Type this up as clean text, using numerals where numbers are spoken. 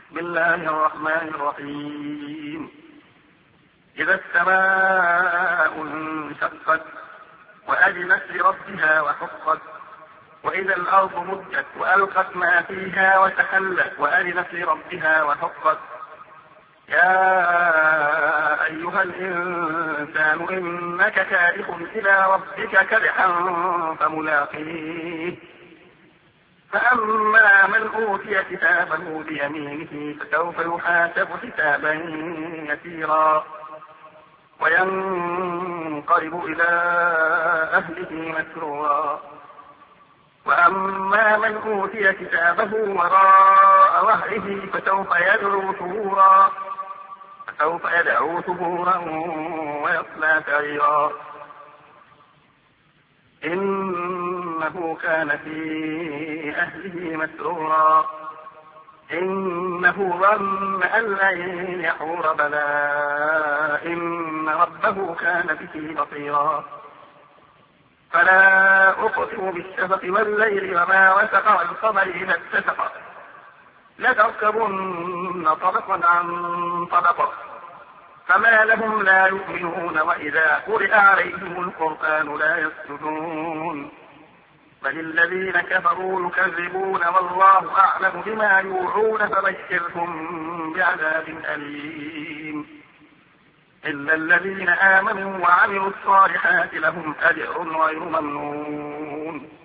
بسم الله الرحمن الرحيم. إذا السماء انشقت وأذنت لربها وحقت وإذا الأرض مدت وألقت ما فيها وتخلت وأذنت لربها وحقت. يا أيها الإنسان إنك كادح إلى ربك كدحا فملاقيه. فأما من أوتي كتابه بيمينه فسوف يحاسب حسابا يسيرا وينقلب إلى أهله مسرورا. وأما من أوتي كتابه وراء ظهره فسوف يدعو ثبورا ويصلى سعيرا. إنه كان في أهله مسرورا. إنه ظن أن لن يحور بلى إن ربه كان به بصيرا. فلا أقسم بالشفق والليل وما وسق والقمر إذا اتسق لتركبن طبقا عن طبق فما لهم لا يؤمنون وإذا قرئ عليهم القرآن لا يسجدون بل الذين كفروا يكذبون والله أعلم بما يوعون فبشرهم بعذاب أليم. إلا الذين آمنوا وعملوا الصالحات لهم أجر غير ممنون.